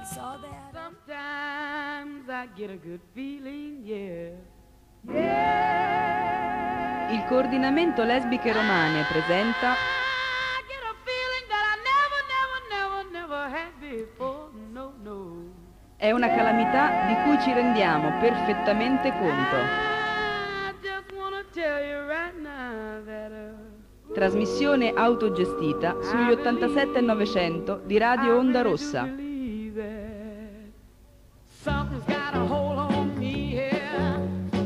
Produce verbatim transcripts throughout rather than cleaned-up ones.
Sometimes I get a good feeling, yeah. Yeah. Il coordinamento lesbiche romane presenta I get a feeling that I never, never, never, never had before. No, no. È una calamità di cui ci rendiamo perfettamente conto. I just wanna tell you right now that uh, Trasmissione autogestita sugli ottantasette e novecento di Radio Onda Rossa. Something's got a hold on me here.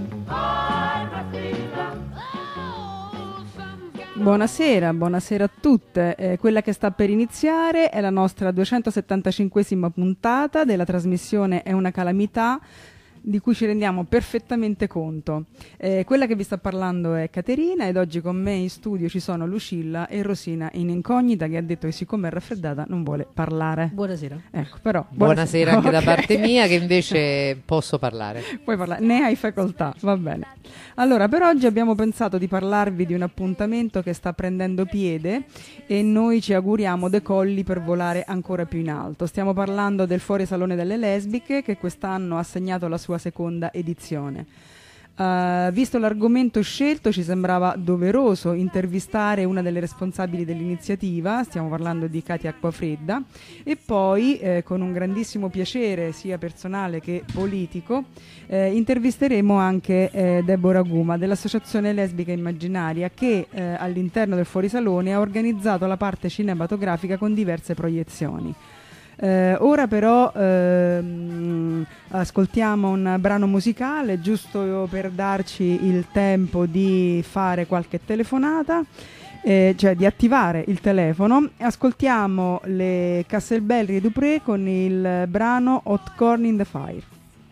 Buonasera, buonasera a tutte. Eh, quella che sta per iniziare è la nostra duecentosettantacinquesima puntata della trasmissione È una calamità, di cui ci rendiamo perfettamente conto. Eh, quella che vi sta parlando è Caterina ed oggi con me in studio ci sono Lucilla e Rosina in incognita, che ha detto che siccome è raffreddata non vuole parlare. Buonasera. Ecco, però, buonasera, buonasera anche okay. da parte mia, che invece posso parlare. Puoi parlare, ne hai facoltà, va bene. Allora, per oggi abbiamo pensato di parlarvi di un appuntamento che sta prendendo piede e noi ci auguriamo decolli per volare ancora più in alto. Stiamo parlando del Fuori Salone delle Lesbiche, che quest'anno ha segnato la sua seconda edizione. Uh, visto l'argomento scelto, ci sembrava doveroso intervistare una delle responsabili dell'iniziativa, stiamo parlando di Katia Acquafredda, e poi eh, con un grandissimo piacere sia personale che politico eh, intervisteremo anche eh, Deborah Guma dell'Associazione Lesbica Immaginaria, che eh, all'interno del Fuorisalone ha organizzato la parte cinematografica con diverse proiezioni. Eh, ora però ehm, ascoltiamo un brano musicale giusto per darci il tempo di fare qualche telefonata, eh, cioè di attivare il telefono. Ascoltiamo le Casselbelli e Dupré con il brano Hot Corn in the Fire.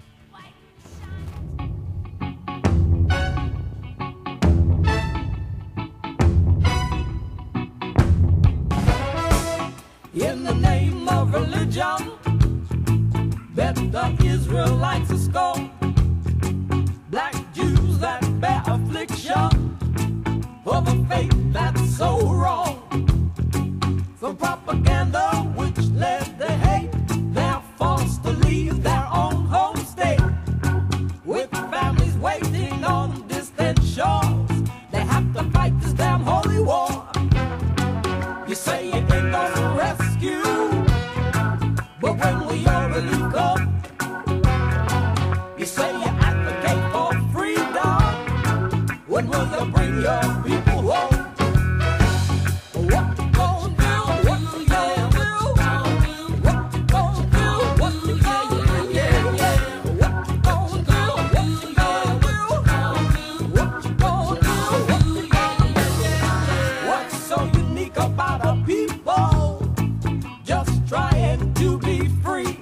In the name of religion, that the Israelites are scorned. Black Jews that bear affliction for the faith that's so wrong. From propaganda which led to hate, they're forced to leave their own home state. With families waiting on distant shores, they have to fight this damn holy war. You say you ain't gonna rescue, but when will your relief come? You say you advocate for freedom, when will you bring your people home? What you gonna do? What you gonna do? What you gonna do? What you gonna do? Yeah, yeah. What you gonna do? What you gonna do? What you gonna do? What you gonna do? What's so unique about a people just trying to be free?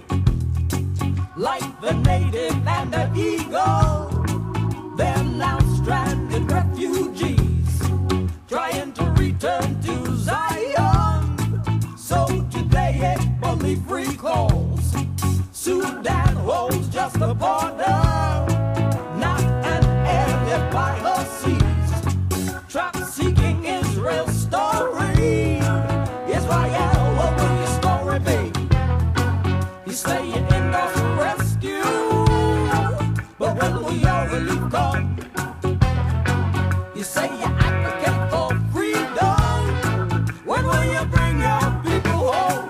Like the native and the eagle, they're now stranded refugees, trying to return to Zion. So today a bully free calls. Sudan holds just a border, not an area by the seas. Trap seeking Israel's story. Israel, what will your story be? You say you ain't gonna rescue, but when will your relief come? You say you advocate for freedom, when will you bring your people home?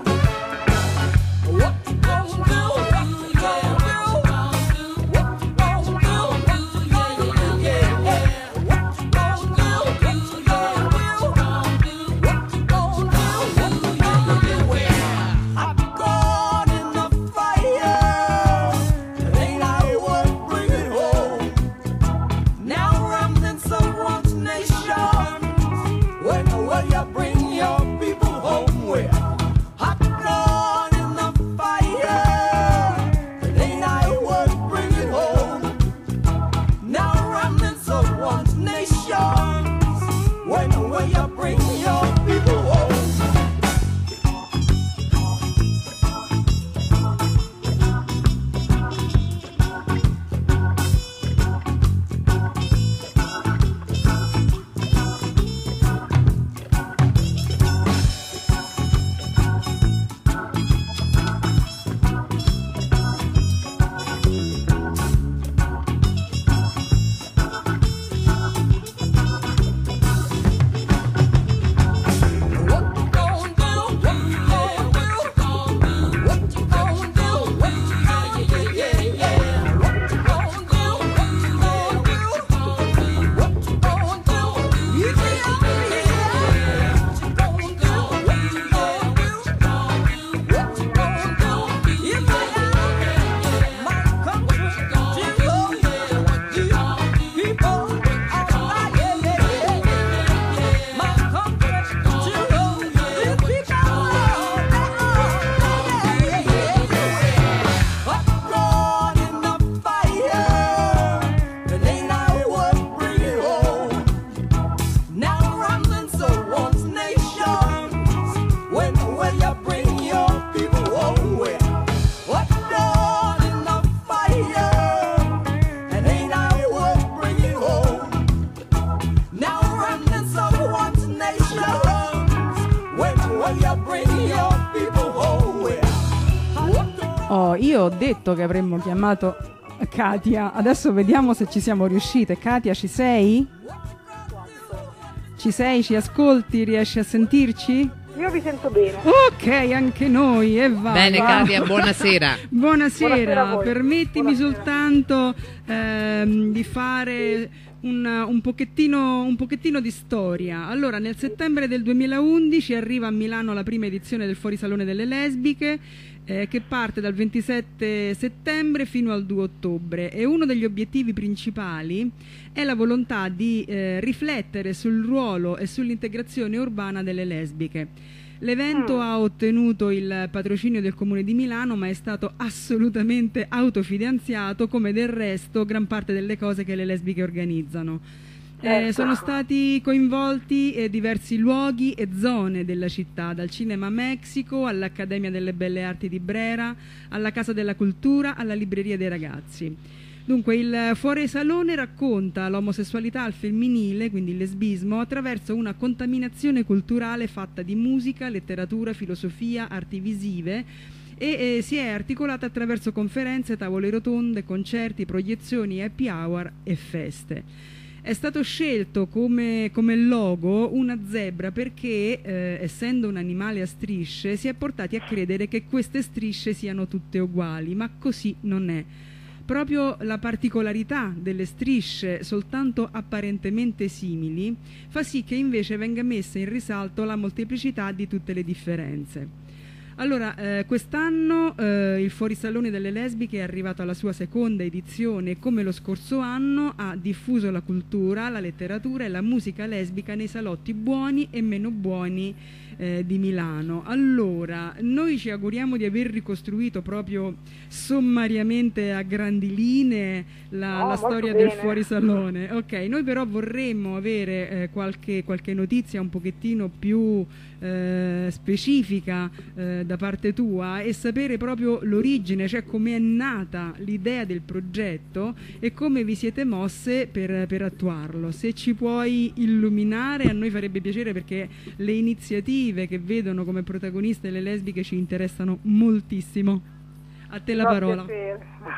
What you gonna do? What you gonna do? What you gonna do? What you gonna do? Yeah, yeah. What you gonna do? What you gonna do? What you gonna do? What you gonna do? Well, I've gone in the fire, it ain't I worth bringing home. Oh, io ho detto che avremmo chiamato Katia, adesso vediamo se ci siamo riuscite. Katia, ci sei? Ci sei? Ci ascolti? Riesci a sentirci? Io vi sento bene. Ok, anche noi, e va. Bene, va. Katia, buonasera. Buonasera, Buonasera a voi. permettimi Buonasera. soltanto ehm, di fare un, un, pochettino, un pochettino di storia. Allora, nel settembre del duemilaundici arriva a Milano la prima edizione del Fuorisalone delle Lesbiche, eh, che parte dal ventisette settembre fino al due ottobre, e uno degli obiettivi principali è la volontà di eh, riflettere sul ruolo e sull'integrazione urbana delle lesbiche. L'evento Mm. ha ottenuto il patrocinio del Comune di Milano, ma è stato assolutamente autofinanziato, come del resto gran parte delle cose che le lesbiche organizzano. Eh, Ecco. sono stati coinvolti eh, diversi luoghi e zone della città, dal Cinema Mexico all'Accademia delle Belle Arti di Brera, alla Casa della Cultura, alla Libreria dei Ragazzi. Dunque, il Fuorisalone racconta l'omosessualità al femminile, quindi il lesbismo, attraverso una contaminazione culturale fatta di musica, letteratura, filosofia, arti visive, e eh, si è articolata attraverso conferenze, tavole rotonde, concerti, proiezioni, happy hour e feste. È stato scelto come, come logo una zebra perché, eh, essendo un animale a strisce, si è portati a credere che queste strisce siano tutte uguali, ma così non è. Proprio la particolarità delle strisce, soltanto apparentemente simili, fa sì che invece venga messa in risalto la molteplicità di tutte le differenze. Allora, eh, quest'anno eh, il Fuorisalone delle Lesbiche è arrivato alla sua seconda edizione e, come lo scorso anno, ha diffuso la cultura, la letteratura e la musica lesbica nei salotti buoni e meno buoni eh, di Milano. Allora, noi ci auguriamo di aver ricostruito proprio sommariamente a grandi linee la, Oh, la molto storia bene. del Fuorisalone. Ok, noi però vorremmo avere eh, qualche, qualche notizia un pochettino più eh, specifica eh, da parte tua, e sapere proprio l'origine, cioè come è nata l'idea del progetto e come vi siete mosse per, per attuarlo. Se ci puoi illuminare, a noi farebbe piacere, perché le iniziative che vedono come protagoniste le lesbiche ci interessano moltissimo. A te la Fa parola. piacere.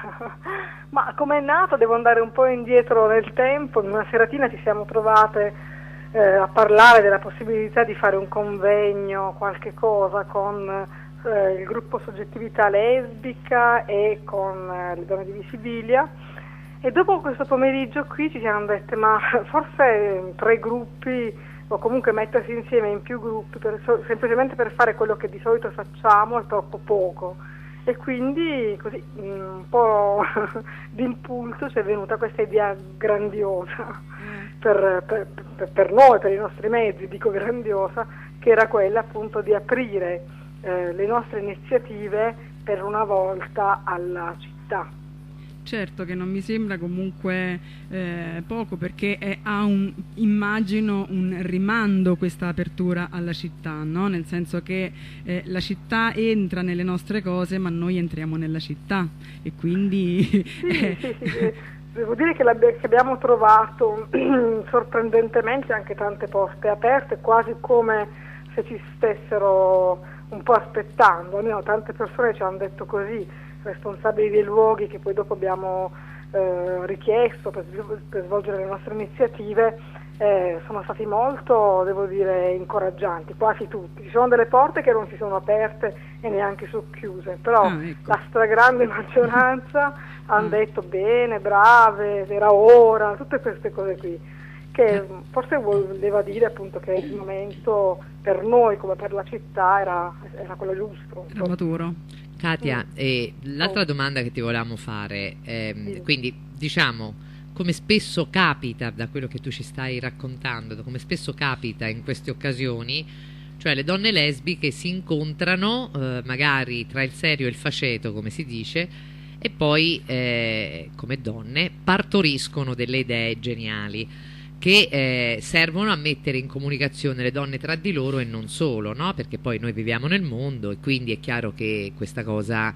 Ma come è nato, devo andare un po' indietro nel tempo. In una seratina ci siamo trovate eh, a parlare della possibilità di fare un convegno, qualche cosa, con eh, il gruppo Soggettività Lesbica e con eh, le donne di Visibilia. E dopo questo pomeriggio qui ci siamo dette, ma forse tre gruppi, o comunque mettersi insieme in più gruppi, per, so- semplicemente per fare quello che di solito facciamo, è troppo poco. E quindi così un po' d'impulso ci è venuta questa idea grandiosa per, per, per, per noi, per i nostri mezzi, dico grandiosa, che era quella appunto di aprire eh, le nostre iniziative per una volta alla città. Certo, che non mi sembra comunque eh, poco, perché è, ha un, immagino, un rimando questa apertura alla città, no? Nel senso che eh, la città entra nelle nostre cose, ma noi entriamo nella città, e quindi Sì, sì, sì, sì. Devo dire che, l'abbi- che abbiamo trovato sorprendentemente anche tante porte aperte, quasi come se ci stessero un po' aspettando. Almeno tante persone ci hanno detto così, responsabili dei luoghi che poi dopo abbiamo eh, richiesto per, per svolgere le nostre iniziative, eh, sono stati molto, devo dire, incoraggianti, quasi tutti. Ci sono delle porte che non si sono aperte e neanche socchiuse, però Ah, ecco. la stragrande maggioranza hanno detto bene, brave, era ora, tutte queste cose qui, che forse voleva dire appunto che il momento per noi come per la città era, era quello giusto. era maturo. Katia, eh, l'altra domanda che ti volevamo fare, ehm, Sì. quindi diciamo, come spesso capita, da quello che tu ci stai raccontando, come spesso capita in queste occasioni, cioè le donne lesbiche si incontrano eh, magari tra il serio e il faceto, come si dice, e poi eh, come donne partoriscono delle idee geniali che eh, servono a mettere in comunicazione le donne tra di loro, e non solo, no? Perché poi noi viviamo nel mondo, e quindi è chiaro che questa cosa,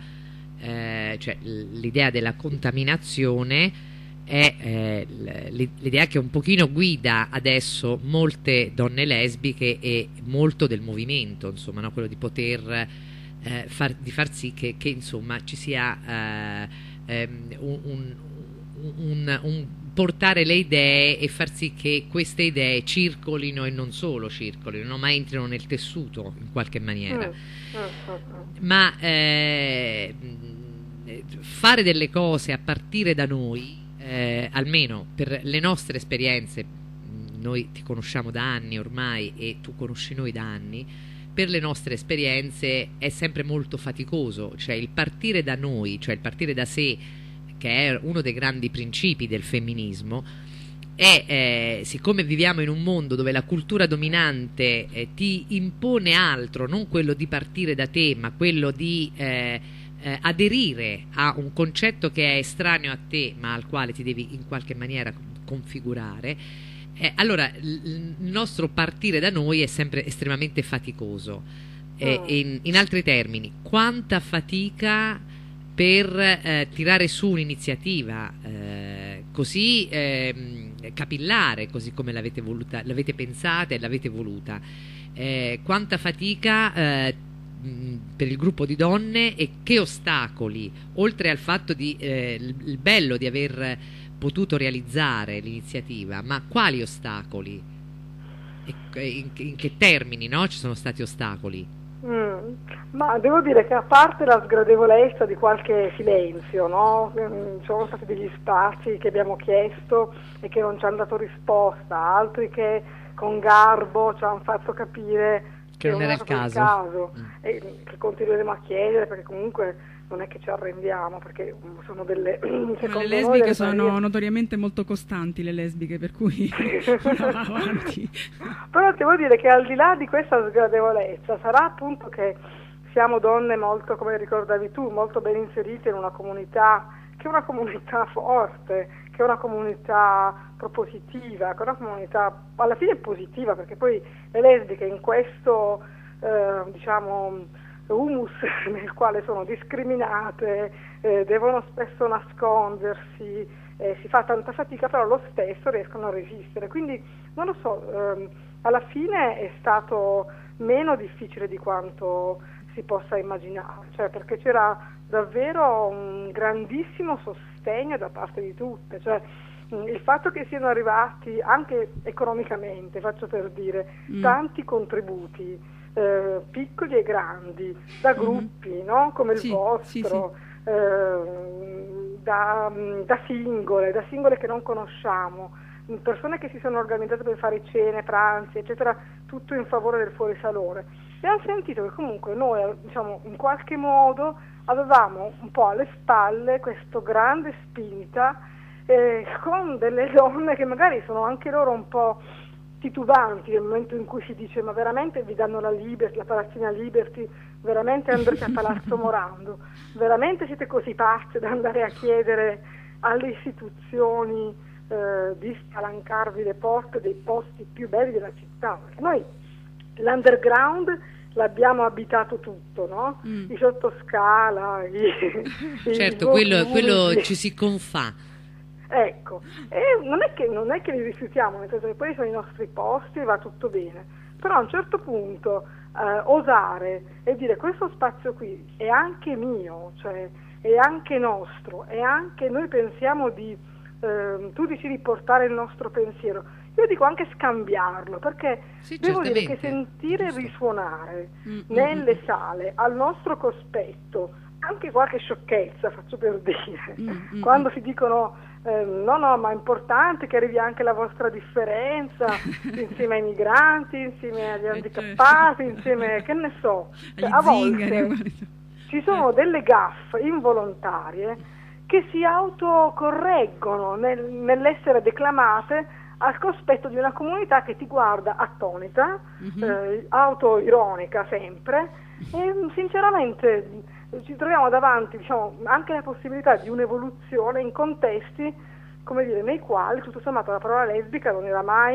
eh, cioè l'idea della contaminazione è eh, l'idea che un pochino guida adesso molte donne lesbiche e molto del movimento, insomma, no? Quello di poter eh, far, di far sì che, che insomma ci sia eh, ehm, un, un, un, un portare le idee e far sì che queste idee circolino e non solo circolino, ma entrino nel tessuto in qualche maniera. Mm. Mm. Ma eh, fare delle cose a partire da noi, eh, almeno per le nostre esperienze, noi ti conosciamo da anni ormai e tu conosci noi da anni, per le nostre esperienze è sempre molto faticoso, cioè il partire da noi, cioè il partire da sé, che è uno dei grandi principi del femminismo, e eh, siccome viviamo in un mondo dove la cultura dominante eh, ti impone altro, non quello di partire da te, ma quello di eh, eh, aderire a un concetto che è estraneo a te, ma al quale ti devi in qualche maniera configurare, eh, allora il nostro partire da noi è sempre estremamente faticoso. Eh, Mm. in, in altri termini, quanta fatica per eh, tirare su un'iniziativa eh, così eh, capillare, così come l'avete voluta, l'avete pensata e l'avete voluta, eh, quanta fatica eh, mh, per il gruppo di donne, e che ostacoli, oltre al fatto di eh, il, il bello di aver potuto realizzare l'iniziativa, ma quali ostacoli e in, in che termini, no? Ci sono stati ostacoli? Mm. Ma devo dire che a parte la sgradevolezza di qualche silenzio, no? Mm, ci sono stati degli spazi che abbiamo chiesto e che non ci hanno dato risposta, altri che con garbo ci hanno fatto capire Che non era il stato caso. caso Mm. e che continueremo a chiedere, perché comunque non è che ci arrendiamo, perché sono delle Ma secondo le noi lesbiche delle sono barriere- notoriamente molto costanti, le lesbiche, per cui uno va avanti. Però devo dire che al di là di questa sgradevolezza sarà appunto che siamo donne molto, come ricordavi tu, molto ben inserite in una comunità che è una comunità forte, che è una comunità propositiva, che è una comunità alla fine positiva, perché poi le lesbiche in questo eh, diciamo humus nel quale sono discriminate, eh, devono spesso nascondersi, eh, si fa tanta fatica, però lo stesso riescono a resistere. Quindi non lo so, ehm, alla fine è stato meno difficile di quanto si possa immaginare, cioè perché c'era davvero un grandissimo sostegno da parte di tutte, cioè mh, il fatto che siano arrivati anche economicamente, faccio per dire, Mm. tanti contributi, eh, piccoli e grandi, da gruppi, no? Come il Sì, vostro, eh, da, da singole, da singole che non conosciamo, persone che si sono organizzate per fare cene, pranzi, eccetera, tutto in favore del fuorisalone. E hanno sentito che comunque noi, diciamo, in qualche modo avevamo un po' alle spalle questo grande spinta, eh, con delle donne che magari sono anche loro un po' titubanti nel momento in cui si dice: ma veramente vi danno la Liberty, la palazzina Liberty, veramente andrete a Palazzo Morando, veramente siete così pazze da andare a chiedere alle istituzioni eh, di spalancarvi le porte dei posti più belli della città? Perché noi l'underground l'abbiamo abitato tutto, no? Mm. I sottoscala, i, Certo, i quello, Vaucluse. quello ci si confà. Ecco, e non è che non è che li rifiutiamo, nel senso che poi sono i nostri posti e va tutto bene, però a un certo punto eh, osare e dire: questo spazio qui è anche mio, cioè è anche nostro, e anche noi pensiamo di, eh, tu dici di portare il nostro pensiero, io dico anche scambiarlo, perché Sì, devo dire che certamente. sentire Giusto. risuonare Mm, mm, nelle mm. sale al nostro cospetto anche qualche sciocchezza, faccio per dire, Mm, mm, quando si dicono eh, no no ma è importante che arrivi anche la vostra differenza insieme ai migranti, insieme agli Eh, handicappati, certo. insieme, che ne so, Agli a zingari, volte guarda. ci sono delle gaffe involontarie che si autocorreggono nel- nell'essere declamate al cospetto di una comunità che ti guarda attonita, Mhm. eh, autoironica sempre, e sinceramente ci troviamo davanti, diciamo, anche la possibilità di un'evoluzione in contesti, come dire, nei quali tutto sommato la parola lesbica non era mai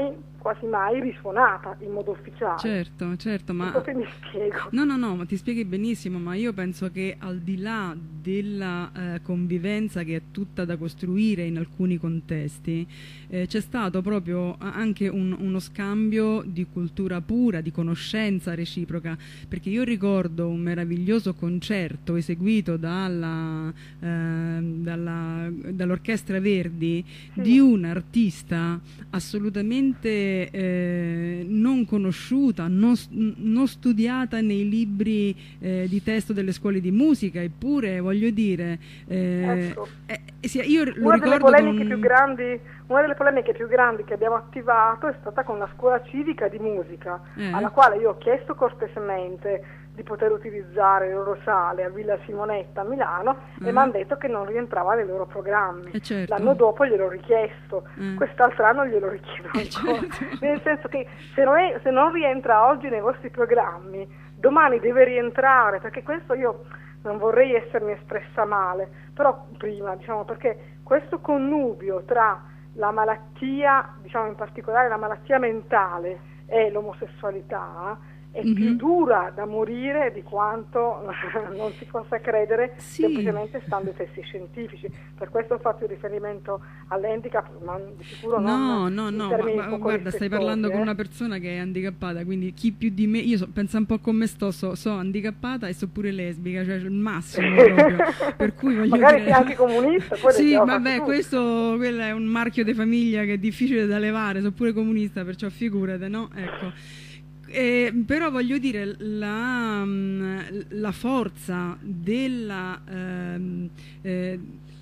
quasi mai risuonata in modo ufficiale. Certo, certo, ma... Non so se mi spiego. No, no, no, ma ti spieghi benissimo, ma io penso che al di là della eh, convivenza che è tutta da costruire in alcuni contesti, eh, c'è stato proprio anche un, uno scambio di cultura pura, di conoscenza reciproca, perché io ricordo un meraviglioso concerto eseguito dalla, eh, dalla, dall'Orchestra Verdi, sì, di un'artista assolutamente eh, non conosciuta, non, non studiata nei libri eh, di testo delle scuole di musica, eppure voglio dire eh, ecco. eh, sì, io lo una, ricordo delle polemiche con... più grandi, una delle polemiche più grandi che abbiamo attivato è stata con la scuola civica di musica, eh. alla quale io ho chiesto cortesemente di poter utilizzare il loro sale a Villa Simonetta a Milano, eh. e mi hanno detto che non rientrava nei loro programmi. Eh, certo. L'anno dopo gliel'ho richiesto, eh. quest'altro anno glielo richiedo eh, ancora, certo. nel senso che se non, è, se non rientra oggi nei vostri programmi, domani deve rientrare, perché questo io non vorrei essermi espressa male, però prima, diciamo, perché questo connubio tra la malattia, diciamo in particolare la malattia mentale e l'omosessualità, è mm-hmm. più dura da morire di quanto non si possa credere, sì, semplicemente stando ai testi scientifici. Per questo ho fatto il riferimento all'handicap, ma di sicuro no, non no, in no, termini ma, ma guarda, stai parlando eh? con una persona che è handicappata, quindi chi più di me, io so, pensa un po' come sto, so, so handicappata e so pure lesbica, cioè il massimo proprio, per cui voglio magari dire... sei anche comunista, poi sì, vabbè, questo quello è un marchio di famiglia che è difficile da levare, so pure comunista, perciò figurate, no? Ecco. Eh, però voglio dire, la, la forza della, ehm, eh,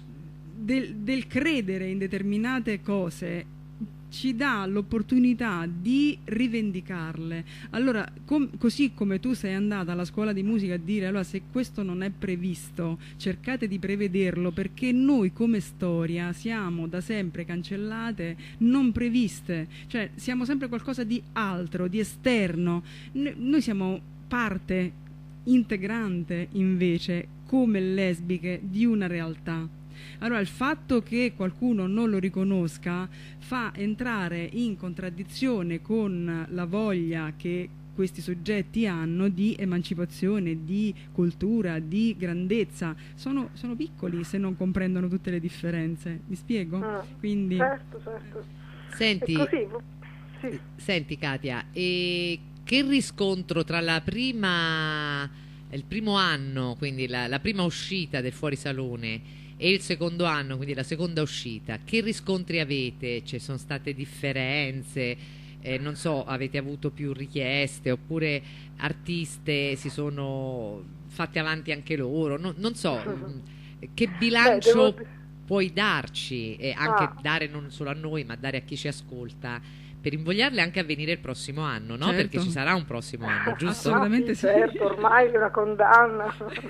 del, del credere in determinate cose ci dà l'opportunità di rivendicarle. Allora, com così come tu sei andata alla scuola di musica a dire allora se questo non è previsto, cercate di prevederlo, perché noi come storia siamo da sempre cancellate, non previste, cioè siamo sempre qualcosa di altro, di esterno. N noi siamo parte integrante invece come lesbiche di una realtà. Allora il fatto che qualcuno non lo riconosca fa entrare in contraddizione con la voglia che questi soggetti hanno di emancipazione, di cultura, di grandezza. Sono, sono piccoli se non comprendono tutte le differenze. Mi spiego? Ah, Quindi... Certo, certo. Senti, così, sì. senti Katia, e che riscontro tra la prima, il primo anno, quindi la, la prima uscita del Fuorisalone, e il secondo anno, quindi la seconda uscita, che riscontri avete? Ci sono state differenze? Eh, non so, avete avuto più richieste oppure artiste si sono fatte avanti anche loro? No, non so, che bilancio Beh, devo... puoi darci e anche ah. dare non solo a noi ma dare a chi ci ascolta, per invogliarle anche a venire il prossimo anno, no? Certo. Perché ci sarà un prossimo anno, giusto? Assolutamente ah, sì, certo, ormai è una condanna.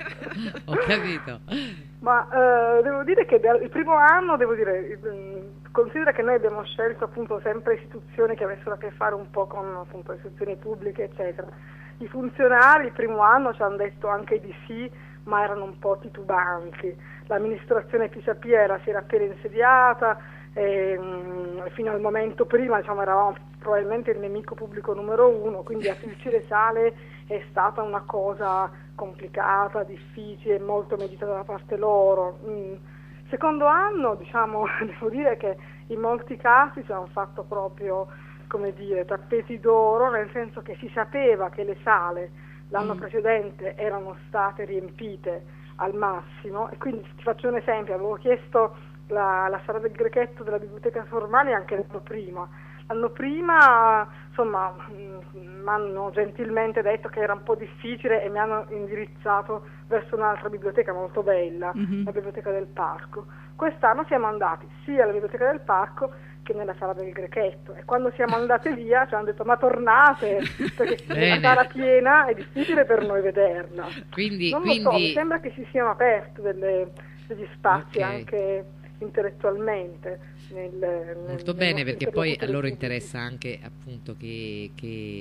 Ho capito. Ma eh, devo dire che il primo anno, devo dire, considera che noi abbiamo scelto appunto sempre istituzioni che avessero a che fare un po' con appunto istituzioni pubbliche, eccetera. I funzionari il primo anno ci hanno detto anche di sì, ma erano un po' titubanti. L'amministrazione Pisapia si era appena insediata, e, mh, fino al momento prima, diciamo, eravamo probabilmente il nemico pubblico numero uno, quindi acquisire sale è stata una cosa complicata, difficile, molto meditata da parte loro. Mm. Secondo anno, diciamo, devo dire che in molti casi ci hanno fatto proprio, come dire, tappeti d'oro, nel senso che si sapeva che le sale l'anno mm. precedente erano state riempite al massimo, e quindi ti faccio un esempio, avevo chiesto la, la sala del Grechetto della Biblioteca Formale anche l'anno prima. L'anno prima, insomma, mi hanno gentilmente detto che era un po' difficile e mi hanno indirizzato verso un'altra biblioteca molto bella, mm-hmm. la Biblioteca del Parco. Quest'anno siamo andati sia alla Biblioteca del Parco che nella sala del Grechetto, e quando siamo andate via ci hanno detto ma tornate, perché la sala piena è difficile per noi vederla. Quindi, non quindi... lo so, mi sembra che si siano aperti delle, degli spazi okay. anche intellettualmente. Nel, nel, molto bene, perché poi a loro interessa anche appunto che, che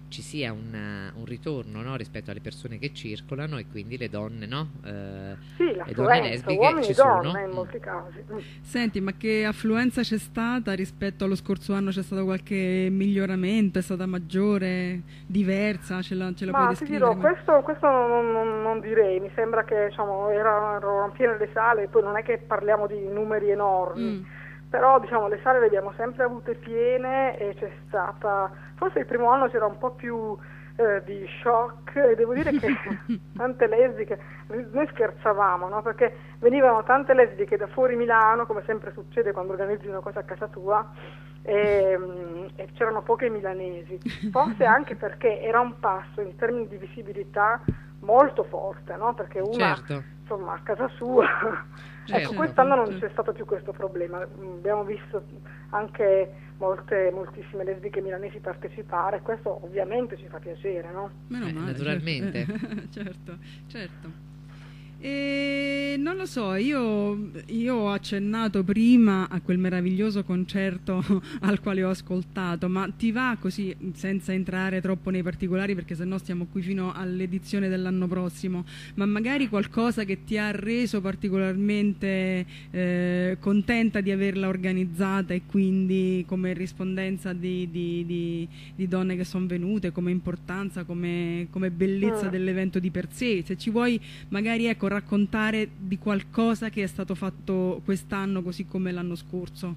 ci sia una, un ritorno, no, rispetto alle persone che circolano, e quindi le donne, no? Eh, Sì, le donne l'affluenza, lesbiche uomini ci e donne sono. in Mm. molti casi. Mm. Senti, ma che affluenza c'è stata rispetto allo scorso anno? C'è stato qualche miglioramento? È stata maggiore, diversa? Ce la, ce la puoi Ma ti descrivere? dirò, questo, questo non, non- non direi, mi sembra che diciamo, erano piene le sale, poi non è che parliamo di numeri enormi, Mm. però diciamo, le sale le abbiamo sempre avute piene e c'è stata, forse il primo anno c'era un po' più eh, di shock, e devo dire che tante lesbiche, noi scherzavamo, no? Perché venivano tante lesbiche da fuori Milano, come sempre succede quando organizzi una cosa a casa tua, e, mm, e c'erano poche milanesi, forse anche perché era un passo in termini di visibilità molto forte, no? Perché una, Certo. insomma, a casa sua. Certo. Ecco, quest'anno non Certo. c'è stato più questo problema. Mm, Abbiamo visto anche molte, moltissime lesbiche milanesi partecipare, questo ovviamente ci fa piacere, no? Meno Eh, male, naturalmente. certo, certo, certo. E non lo so, io, io ho accennato prima a quel meraviglioso concerto al quale ho ascoltato, ma ti va così, senza entrare troppo nei particolari, perché sennò stiamo qui fino all'edizione dell'anno prossimo, ma magari qualcosa che ti ha reso particolarmente eh, contenta di averla organizzata, e quindi come rispondenza di, di, di, di donne che sono venute, come importanza, come, come bellezza Mm. dell'evento di per sé. Se ci vuoi magari ecco raccontare di qualcosa che è stato fatto quest'anno così come l'anno scorso.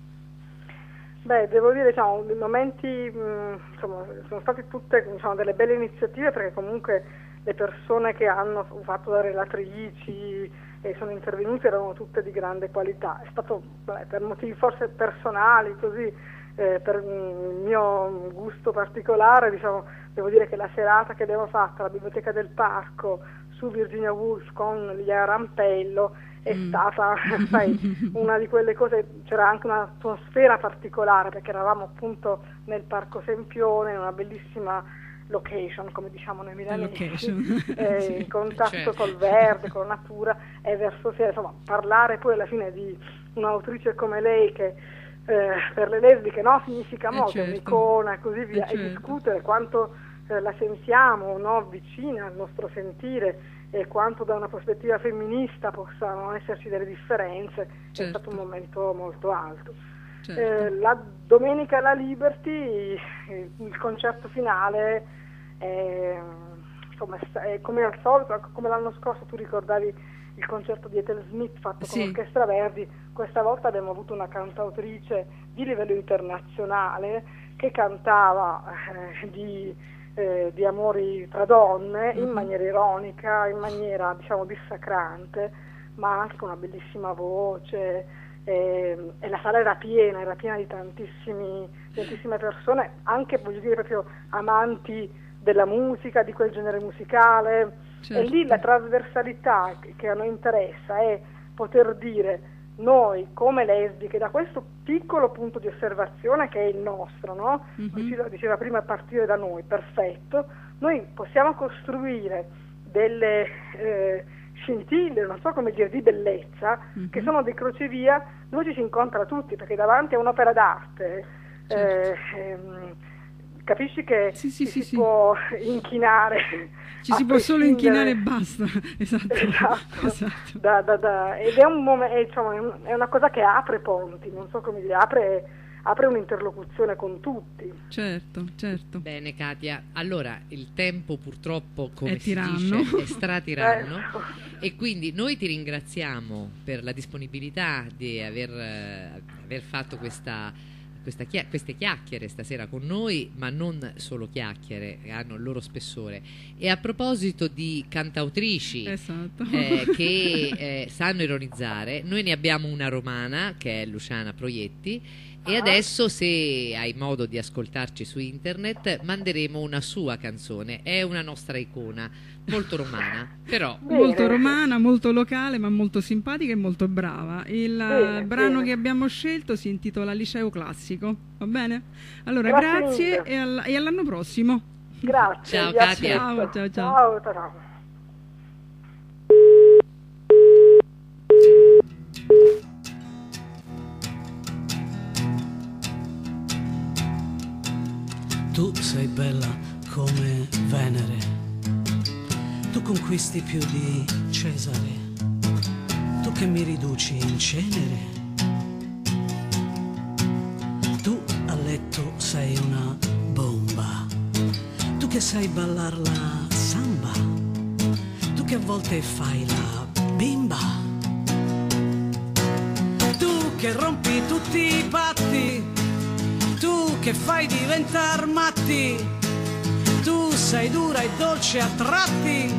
Beh, devo dire, diciamo, i momenti, mh, insomma, sono state tutte, diciamo, delle belle iniziative, perché comunque le persone che hanno fatto da relatrici e sono intervenute erano tutte di grande qualità. È stato, beh, per motivi forse personali, così, eh, per il mio gusto particolare, diciamo, devo dire che la serata che abbiamo fatto alla Biblioteca del Parco su Virginia Woolf con Lia Rampello è Mm. stata, sai, una di quelle cose. C'era anche un'atmosfera particolare, perché eravamo appunto nel Parco Sempione, in una bellissima location, come diciamo noi milanesi, Location. eh, Sì. in contatto Certo. col verde, con la natura, e verso sera, insomma, parlare poi alla fine di un'autrice come lei che eh, per le lesbiche, no, significa Eh, molto, certo. è un'icona e così via, Eh, e certo. discutere quanto eh, la sentiamo, no, vicina al nostro sentire, e quanto da una prospettiva femminista possano esserci delle differenze, è Certo. stato un momento molto alto. Certo. Eh, la domenica alla Liberty, eh, il concerto finale è, insomma, è come al solito, come l'anno scorso tu ricordavi il concerto di Ethel Smith fatto Sì. con Orchestra Verdi, questa volta abbiamo avuto una cantautrice di livello internazionale che cantava eh, di, eh, di amori tra donne in Mhm. maniera ironica, in maniera diciamo dissacrante, ma anche con una bellissima voce, e, e la sala era piena, era piena di tantissimi, tantissime persone, anche voglio dire proprio amanti della musica, di quel genere musicale. Certo. E lì la trasversalità che- che a noi interessa è poter dire: noi come lesbiche, da questo piccolo punto di osservazione che è il nostro, no? Mhm. Diceva, diceva prima, a partire da noi, perfetto, noi possiamo costruire delle eh, scintille, non so come dire, di bellezza, Mhm. che sono dei crocevia dove ci si incontra tutti, perché davanti a un'opera d'arte Certo. eh, ehm, capisci che Sì, sì, ci sì, si sì. può inchinare. Ci a si può solo prescindere- inchinare e basta. Esatto. Esatto. Esatto. Da- da- da- ed è, un mom- è, diciamo, è un- è una cosa che apre ponti, non so come dire, apre, apre un'interlocuzione con tutti. Certo, certo. Bene Katia, allora il tempo purtroppo, come È si tiranno. dice, è stratiranno, Ecco. e quindi noi ti ringraziamo per la disponibilità di aver, eh, aver fatto questa, questa chia- queste chiacchiere stasera con noi, ma non solo chiacchiere, hanno il loro spessore. E a proposito di cantautrici Esatto. eh, che eh, sanno ironizzare, noi ne abbiamo una romana che è Luciana Proietti, e Ah. adesso, se hai modo di ascoltarci su internet, manderemo una sua canzone. È una nostra icona, molto romana, però Bene. Molto romana, molto locale, ma molto simpatica e molto brava. Il Bene, eh, brano bene. che abbiamo scelto si intitola Liceo Classico, va bene? Allora, Grazie grazie mille. e, all- e all'anno prossimo. Grazie. Ciao, vi Katia. aspetto. Ciao, ciao, ciao. Ciao, ciao, ciao. Tu sei bella come Venere, tu conquisti più di Cesare, tu che mi riduci in cenere. Tu a letto sei una bomba, tu che sai ballar la samba, tu che a volte fai la bimba, tu che rompi tutti i patti, tu che fai diventar matti, tu sei dura e dolce a tratti,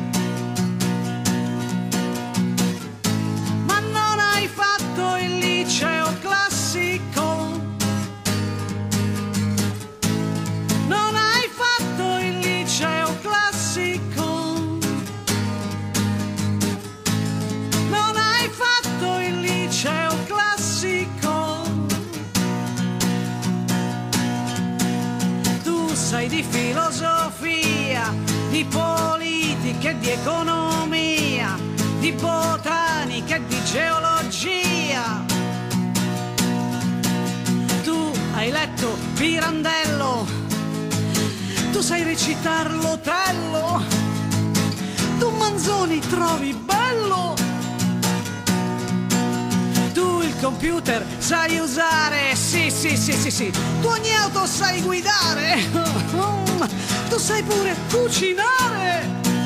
ma non hai fatto il liceo classico, non hai fatto il liceo classico, non hai fatto il liceo classico, tu sai di filosofia, di politica e di economia, di botanica e di geologia. Tu hai letto Pirandello, tu sai recitar l'Otello, tu Manzoni trovi bello, tu il computer sai usare, sì sì sì sì sì, tu ogni auto sai guidare, tu sai pure cucinare,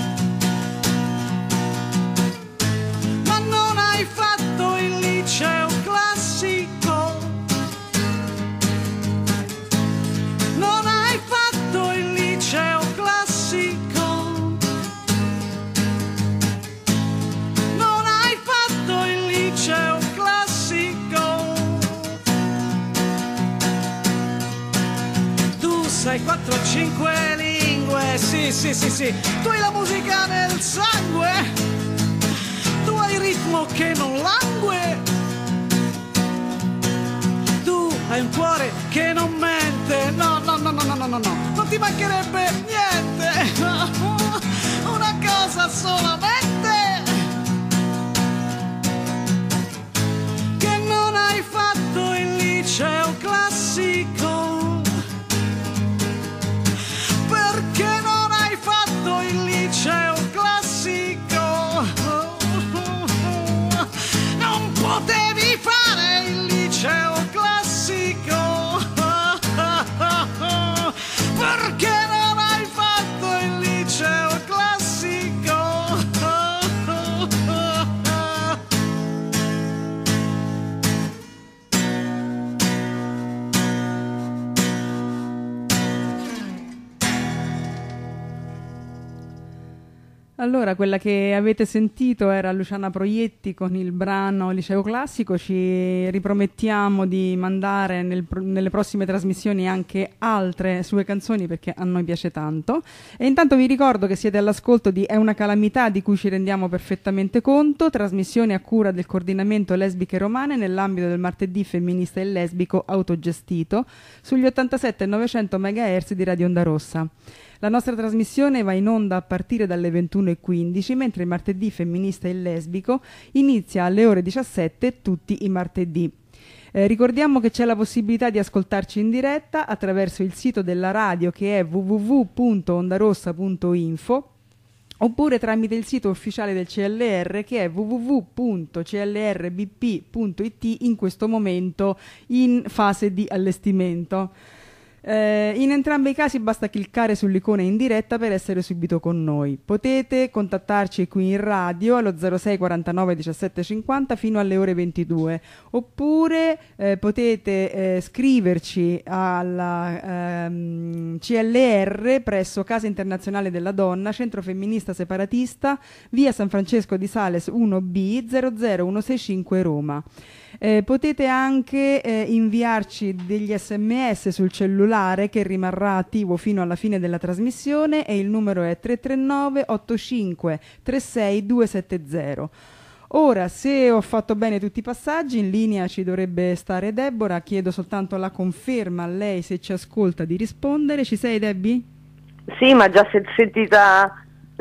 ma non hai fatto il liceo classico, non hai fatto il liceo classico, non hai fatto il liceo classico, tu sai quattro cinque lingue, sì sì sì sì, tu hai la musica nel sangue, tu hai il ritmo che non langue, tu hai un cuore che non mente, no no no no no no no no, non ti mancherebbe niente, una cosa solamente, che non hai fatto il liceo classico, perché non hai fatto il liceo classico, non potevi fare il liceo classico, perché non hai fatto il liceo classico. Allora, quella che avete sentito era Luciana Proietti con il brano Liceo Classico. Ci ripromettiamo di mandare nel, nelle prossime trasmissioni anche altre sue canzoni, perché a noi piace tanto. E intanto vi ricordo che siete all'ascolto di È una calamità, di cui ci rendiamo perfettamente conto, trasmissione a cura del coordinamento lesbiche romane nell'ambito del martedì femminista e lesbico autogestito sugli ottantasette e novecento megahertz di Radio Onda Rossa. La nostra trasmissione va in onda a partire dalle ventuno e quindici, mentre il martedì femminista e lesbico inizia alle ore diciassette tutti i martedì. Eh, ricordiamo che c'è la possibilità di ascoltarci in diretta attraverso il sito della radio, che è w w w punto ondarossa punto info, oppure tramite il sito ufficiale del C L R, che è w w w punto c l r b p punto i t, in questo momento in fase di allestimento. Eh, in entrambi i casi basta cliccare sull'icona in diretta per essere subito con noi. Potete contattarci qui in radio allo zero sei quarantanove diciassette cinquanta fino alle ore ventidue, oppure eh, potete eh, scriverci alla ehm, C L R presso Casa Internazionale della Donna, Centro Femminista Separatista, via San Francesco di Sales uno B zero zero uno sei cinque Roma. Eh, potete anche eh, inviarci degli sms sul cellulare, che rimarrà attivo fino alla fine della trasmissione, e il numero è tre tre nove otto cinque tre sei due sette zero. Ora, se ho fatto bene tutti i passaggi, in linea ci dovrebbe stare Deborah. Chiedo soltanto la conferma a lei, se ci ascolta, di rispondere. Ci sei, Debbie? Sì, ma già se- sentita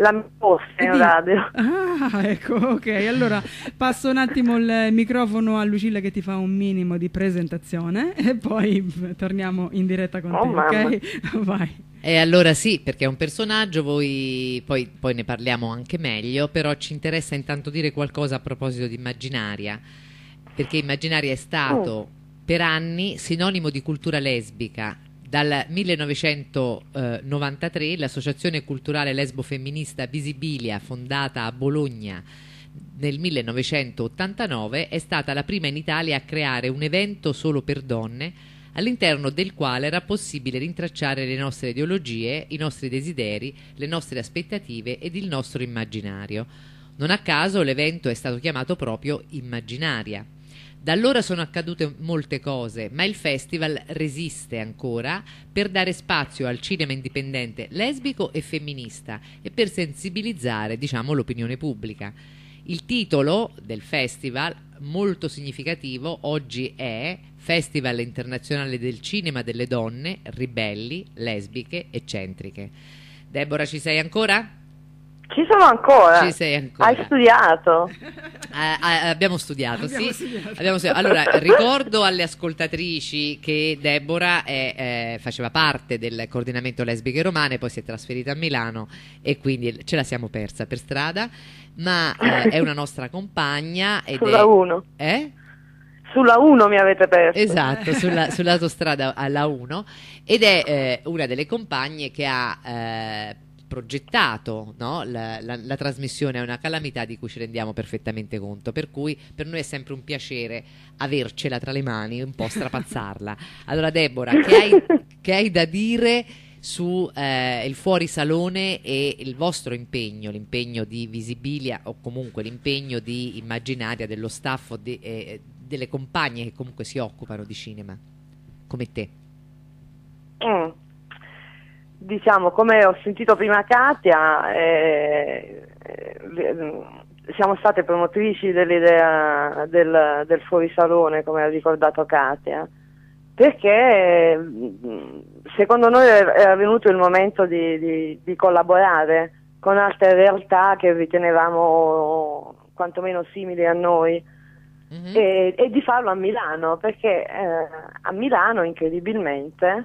la mia voce in radio. Ah, ecco, ok. Allora passo un attimo il microfono a Lucilla che ti fa un minimo di presentazione e poi torniamo in diretta con Oh, te, mamma. ok? Vai. E allora sì, perché è un personaggio, voi poi, poi ne parliamo anche meglio, però ci interessa intanto dire qualcosa a proposito di Immaginaria, perché Immaginaria è stato per anni sinonimo di cultura lesbica. Dal millenovecentonovantatré l'associazione culturale lesbo-femminista Visibilia, fondata a Bologna nel millenovecentottantanove, è stata la prima in Italia a creare un evento solo per donne, all'interno del quale era possibile rintracciare le nostre ideologie, i nostri desideri, le nostre aspettative ed il nostro immaginario. Non a caso l'evento è stato chiamato proprio Immaginaria. Da allora sono accadute molte cose, ma il festival resiste ancora per dare spazio al cinema indipendente lesbico e femminista e per sensibilizzare, diciamo, l'opinione pubblica. Il titolo del festival, molto significativo, oggi è Festival Internazionale del Cinema delle Donne, Ribelli, Lesbiche, Eccentriche. Deborah, ci sei ancora? Ci sono ancora. Ci sei ancora. Hai studiato? Eh, eh, abbiamo studiato, Abbiamo sì. studiato. Abbiamo studiato. Allora, ricordo alle ascoltatrici che Deborah è, eh, faceva parte del coordinamento lesbiche romane, poi si è trasferita a Milano e quindi ce la siamo persa per strada, ma eh, è una nostra compagna ed Sulla è... uno. Eh? Sulla uno mi avete perso. Esatto, sulla, sull'autostrada alla uno, ed è eh, una delle compagne che ha eh, progettato, no? la, la, la trasmissione È una calamità, di cui ci rendiamo perfettamente conto, per cui per noi è sempre un piacere avercela tra le mani e un po' strapazzarla. Allora Deborah, che hai, che hai da dire su eh, il fuorisalone e il vostro impegno, l'impegno di Visibilia o comunque l'impegno di Immaginaria, dello staff o di, eh, delle compagne che comunque si occupano di cinema come te? Mm. Diciamo, come ho sentito prima Katia, eh, eh, siamo state promotrici dell'idea del, del fuorisalone, come ha ricordato Katia, perché secondo noi era venuto il momento di, di, di collaborare con altre realtà che ritenevamo quantomeno simili a noi. Mm-hmm. e, e di farlo a Milano, perché eh, a Milano incredibilmente,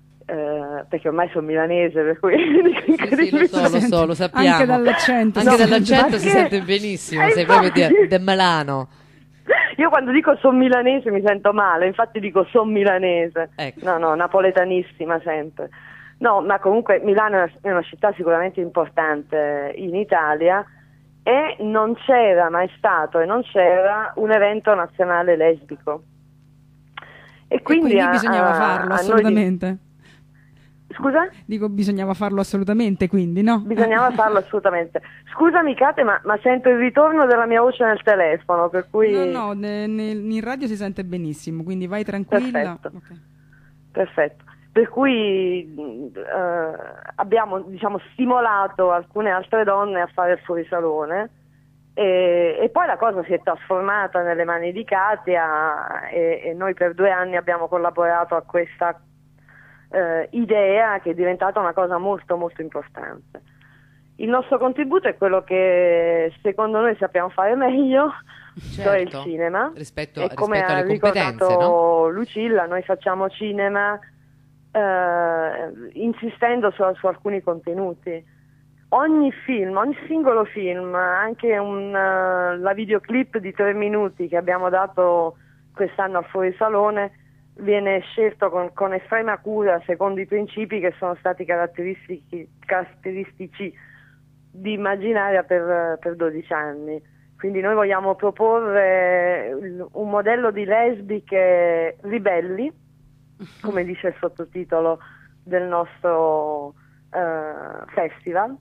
eh, perché ormai sono milanese, per cui sì, sì, lo so, lo so, lo sappiamo, anche dall'accento, anche no, dall'accento si perché... sente benissimo, eh, sei infatti... proprio di, di Milano. Io quando dico son milanese mi sento male, infatti dico son milanese, ecco. no no, napoletanissima sempre. No, ma comunque Milano è una, è una città sicuramente importante in Italia, e non c'era mai stato e non c'era un evento nazionale lesbico. E quindi, e quindi a, bisognava a, farlo a assolutamente. Noi di... Scusa? Dico bisognava farlo assolutamente, quindi no? Bisognava farlo assolutamente. Scusami Kate, ma, ma sento il ritorno della mia voce nel telefono, per cui... No, no, ne, ne, in radio si sente benissimo, quindi vai tranquilla. Perfetto. Okay. Perfetto. Per cui eh, abbiamo, diciamo, stimolato alcune altre donne a fare il fuorisalone, e, e poi la cosa si è trasformata nelle mani di Katia, e, e noi per due anni abbiamo collaborato a questa eh, idea che è diventata una cosa molto molto importante. Il nostro contributo è quello che secondo noi sappiamo fare meglio, certo, cioè il cinema, rispetto, e come rispetto ha alle competenze, ricordato no? Lucilla, noi facciamo cinema Uh, insistendo su, su alcuni contenuti. Ogni film, ogni singolo film, anche un, uh, la videoclip di tre minuti che abbiamo dato quest'anno al Fuorisalone, viene scelto con, con estrema cura secondo i principi che sono stati caratteristici, caratteristici di Immaginaria per, per dodici anni. Quindi noi vogliamo proporre un modello di lesbiche ribelli, come dice il sottotitolo del nostro uh, festival,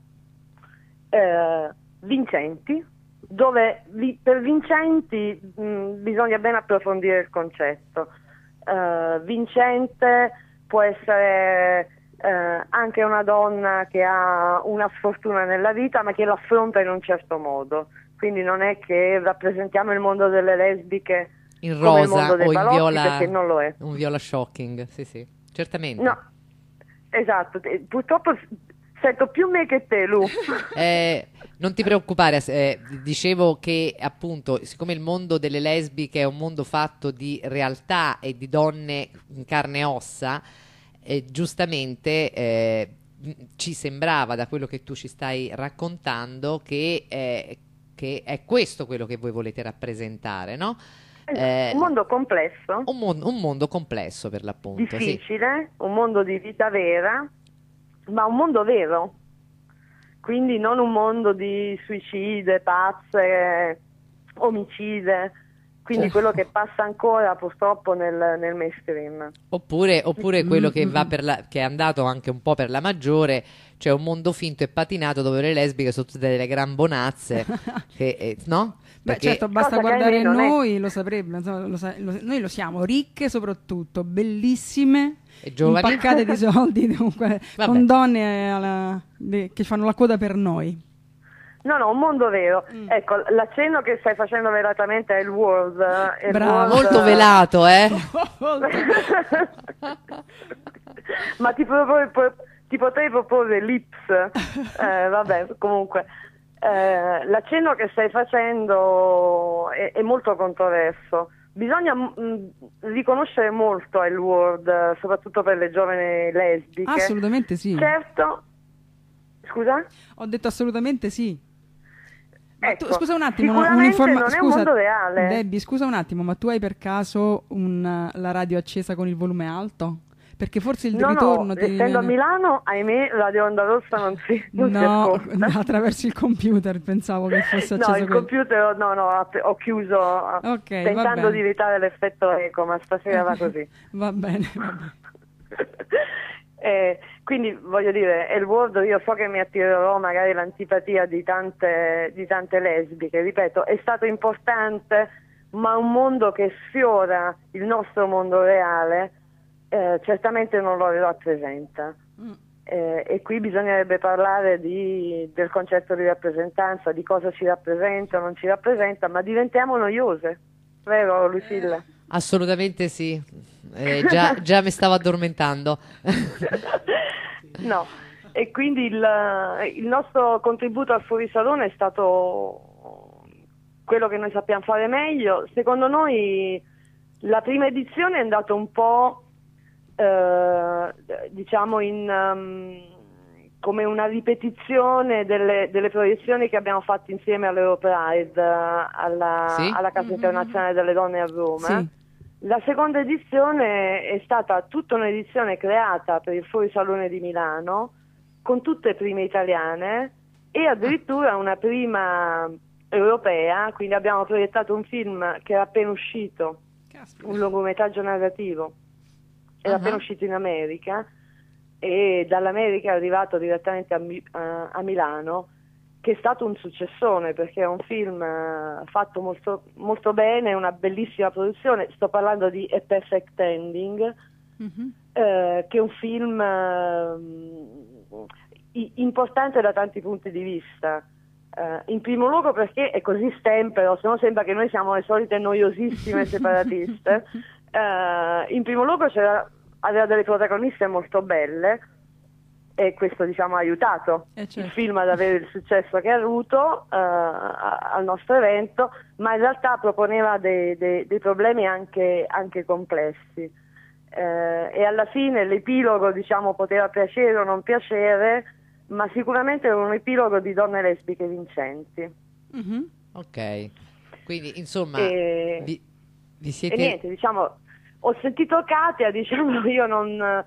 uh, vincenti, dove vi, per vincenti mh, bisogna ben approfondire il concetto. Uh, vincente può essere uh, anche una donna che ha una sfortuna nella vita, ma che l'affronta in un certo modo. Quindi non è che rappresentiamo il mondo delle lesbiche in come il rosa mondo dei o in balocchi, viola, perché non lo è. un viola shocking, sì sì, certamente. No, esatto, purtroppo Sento più me che te, Lu. Eh, non ti preoccupare, eh, dicevo che appunto, siccome il mondo delle lesbiche è un mondo fatto di realtà e di donne in carne e ossa, eh, giustamente eh, ci sembrava, da quello che tu ci stai raccontando, che, eh, che è questo quello che voi volete rappresentare, no? Eh, un mondo complesso. Un, mon- un mondo complesso, per l'appunto. Difficile, sì. Un mondo di vita vera, ma un mondo vero. Quindi non un mondo di suicide, pazze, omicide. Quindi quello che passa ancora purtroppo nel, nel mainstream. Oppure, oppure quello che va per la, che è andato anche un po' per la maggiore, cioè un mondo finto e patinato dove le lesbiche sono tutte delle gran bonazze, che, eh, no? Beh, Perché... certo, basta Cosa guardare noi, è... lo saprebbe, insomma, lo sa- lo- noi lo siamo, ricche soprattutto, bellissime, e giovani, impaccate di soldi, dunque, con donne alla- de- che fanno la coda per noi. No, no, un mondo vero. Mm. Ecco, l'accenno che stai facendo velatamente è il World. È Bravo. World... Molto velato, eh? Ma ti, propor- ti potrei proporre l'Ips. Eh, vabbè, comunque. Eh, l'accenno che stai facendo è, è molto controverso. Bisogna mh, riconoscere molto il World, soprattutto per le giovani lesbiche. Assolutamente sì. Certo. Scusa? Ho detto assolutamente sì. Ma Ecco, tu, scusa un attimo, sicuramente un'informa- non è scusa, un mondo reale. Debbie, scusa un attimo, ma tu hai per caso un, la radio accesa con il volume alto? Perché forse il no, ritorno no, ti essendo viene... a Milano, ahimè, Radio Onda Rossa non si, non no, si ascolta. attraverso il computer pensavo che fosse acceso. No, il quello. computer, no, no, ho chiuso, Okay, tentando di evitare l'effetto eco, ma stasera va così. Va bene, va bene. Eh, quindi voglio dire, il World, io so che mi attirerò magari l'antipatia di tante, di tante lesbiche, ripeto, è stato importante, ma un mondo che sfiora il nostro mondo reale eh, certamente non lo rappresenta. Mm. Eh, e qui bisognerebbe parlare di, del concetto di rappresentanza, di cosa ci rappresenta o non ci rappresenta, ma diventiamo noiose, vero Lucilla? Assolutamente sì, eh, già, già mi stavo addormentando. No, e quindi il, il nostro contributo al Fuorisalone è stato quello che noi sappiamo fare meglio. Secondo noi la prima edizione è andata un po' eh, diciamo in, um, come una ripetizione delle, delle proiezioni che abbiamo fatto insieme all'Europride, alla, sì? alla Casa Internazionale delle Donne a Roma. Sì. La seconda edizione è stata tutta un'edizione creata per il Fuorisalone di Milano, con tutte prime italiane e addirittura una prima europea, quindi abbiamo proiettato un film che era appena uscito, Caspita. un lungometraggio narrativo, era uh-huh. appena uscito in America e dall'America è arrivato direttamente a, a, a Milano, che è stato un successone perché è un film uh, fatto molto, molto bene, una bellissima produzione. Sto parlando di A Perfect Ending, mm-hmm. eh, che è un film uh, importante da tanti punti di vista. Uh, in primo luogo perché è così stempero, se no sembra che noi siamo le solite noiosissime separatiste. Uh, in primo luogo c'era, aveva delle protagoniste molto belle, e questo diciamo ha aiutato eh certo. il film ad avere il successo che ha avuto uh, al nostro evento, ma in realtà proponeva dei, dei, dei problemi anche, anche complessi uh, e alla fine l'epilogo diciamo poteva piacere o non piacere, ma sicuramente era un epilogo di donne lesbiche vincenti. Mm-hmm. Ok, quindi insomma e, vi, vi siete... e niente, diciamo, ho sentito Katia, diciamo, io non...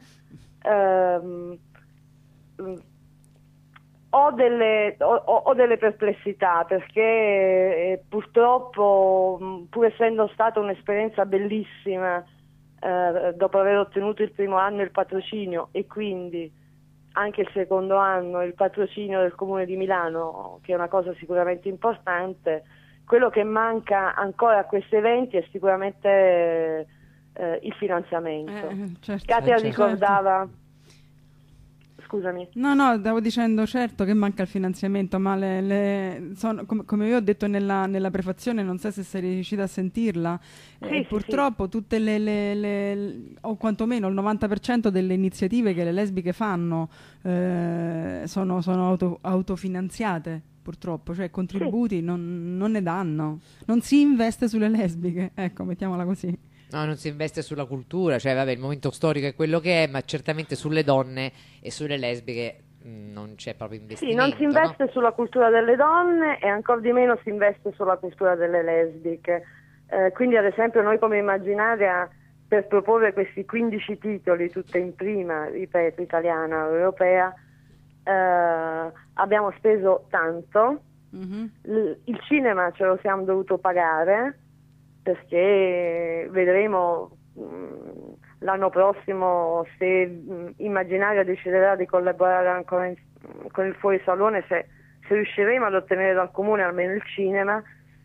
Uh, Ho delle, ho, ho delle perplessità perché eh, purtroppo, pur essendo stata un'esperienza bellissima, eh, dopo aver ottenuto il primo anno il patrocinio e quindi anche il secondo anno il patrocinio del Comune di Milano, che è una cosa sicuramente importante, quello che manca ancora a questi eventi è sicuramente eh, il finanziamento. Eh, certo, Katia certo. ricordava... scusami. No, no, stavo dicendo certo che manca il finanziamento, ma le, le- sono- com- come io ho detto nella, nella prefazione, non so se sei riuscita a sentirla, eh, Sì, sì, purtroppo tutte le, le- le- o quantomeno il novanta per cento delle iniziative che le lesbiche fanno eh, sono, sono auto- autofinanziate, purtroppo, cioè contributi non, non ne danno, non si investe sulle lesbiche, ecco, mettiamola così. No, non si investe sulla cultura, cioè vabbè, il momento storico è quello che è, ma certamente sulle donne e sulle lesbiche mh, non c'è proprio Sì, investimento. non si investe sulla cultura delle donne e ancora di meno si investe sulla cultura delle lesbiche. Eh, quindi ad esempio noi come Immaginaria, per proporre questi quindici titoli, tutte in prima, ripeto, italiana o europea, eh, abbiamo speso tanto. Mhm. L- il cinema ce lo siamo dovuto pagare, perché vedremo mh, l'anno prossimo se mh, Immaginaria deciderà di collaborare ancora in- con il Fuorisalone, se, se riusciremo ad ottenere dal comune almeno il cinema.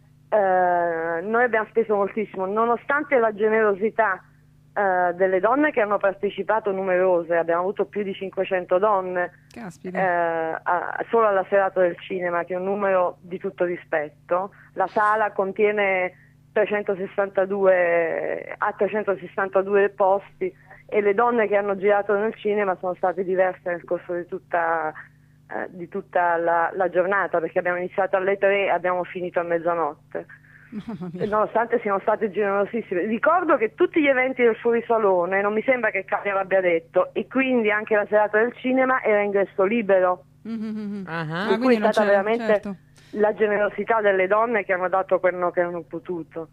Eh, noi abbiamo speso moltissimo, nonostante la generosità eh, delle donne che hanno partecipato, numerose, abbiamo avuto più di cinquecento donne Caspita. eh, a- solo alla serata del cinema, che è un numero di tutto rispetto. La sala contiene trecentosessantadue, ha trecentosessantadue posti e le donne che hanno girato nel cinema sono state diverse nel corso di tutta, eh, di tutta la, la giornata, perché abbiamo iniziato alle tre e abbiamo finito a mezzanotte. Mamma E mia. nonostante siano state generosissime. Ricordo che tutti gli eventi del Fuorisalone, non mi sembra che Calia l'abbia detto, e quindi anche la serata del cinema era ingresso libero. Mhm. Ah, Ah, Per cui quindi è non stata c'è, veramente certo. la generosità delle donne che hanno dato quello che hanno potuto.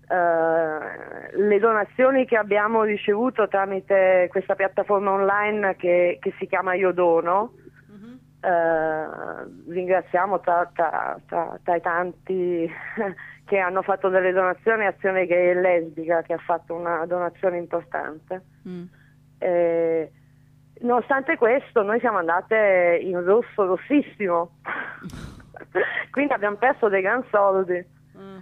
Eh, le donazioni che abbiamo ricevuto tramite questa piattaforma online che, che si chiama Io Dono, eh, ringraziamo tra, tra- tra- tra i tanti che hanno fatto delle donazioni, Azione Gay e Lesbica che ha fatto una donazione importante. Mm. Eh, nonostante questo noi siamo andate in rosso rossissimo, quindi abbiamo perso dei gran soldi. Mm.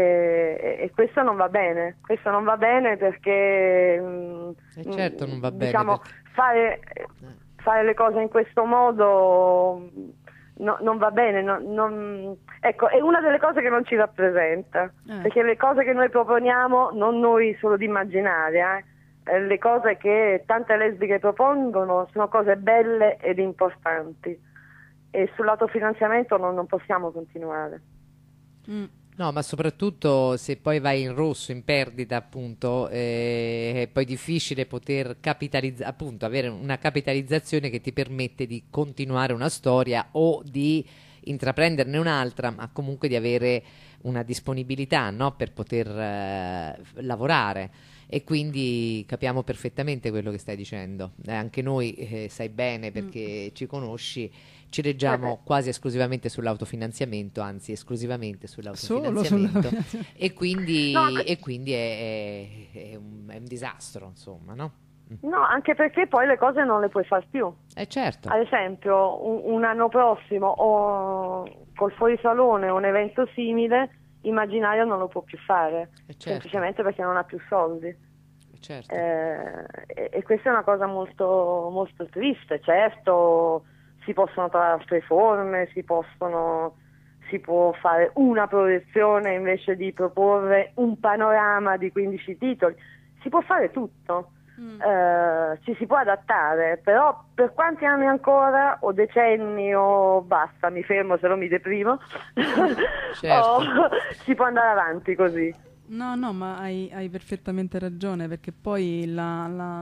E, e questo non va bene, questo non va bene perché mh, Eh, certo non va mh, bene, diciamo, perché- fare, fare le cose in questo modo mh, no- non va bene, no- non- ecco, è una delle cose che non ci rappresenta, Eh. perché le cose che noi proponiamo, non noi solo di Immaginaria, eh, eh, le cose che tante lesbiche propongono sono cose belle ed importanti, e sull'autofinanziamento non, non possiamo continuare. Mm. No, ma soprattutto se poi vai in rosso, in perdita, appunto, eh, è poi difficile poter capitalizzare, appunto, avere una capitalizzazione che ti permette di continuare una storia o di intraprenderne un'altra, ma comunque di avere una disponibilità, no, per poter eh, lavorare. E quindi capiamo perfettamente quello che stai dicendo. Eh, anche noi, eh, sai bene perché ci conosci, ci reggiamo quasi esclusivamente sull'autofinanziamento, anzi esclusivamente Solo sull'autofinanziamento. sulla... E quindi, No, que- e quindi è, è- è un, è un disastro, insomma, no? No, anche perché poi le cose non le puoi far più. Eh certo. Ad esempio, un, un anno prossimo o col Fuorisalone un evento simile, Immaginaria non lo può più fare, Eh certo, semplicemente perché non ha più soldi. eh certo. Eh, e, e questa è una cosa molto, molto triste. Certo, si possono trovare altre forme, si possono, si può fare una proiezione invece di proporre un panorama di quindici titoli, si può fare tutto. Mm. Eh, ci si può adattare, però per quanti anni ancora, o decenni o basta, mi fermo se no mi deprimo, Certo. o si può andare avanti così. No, no, ma hai, hai perfettamente ragione, perché poi la, la-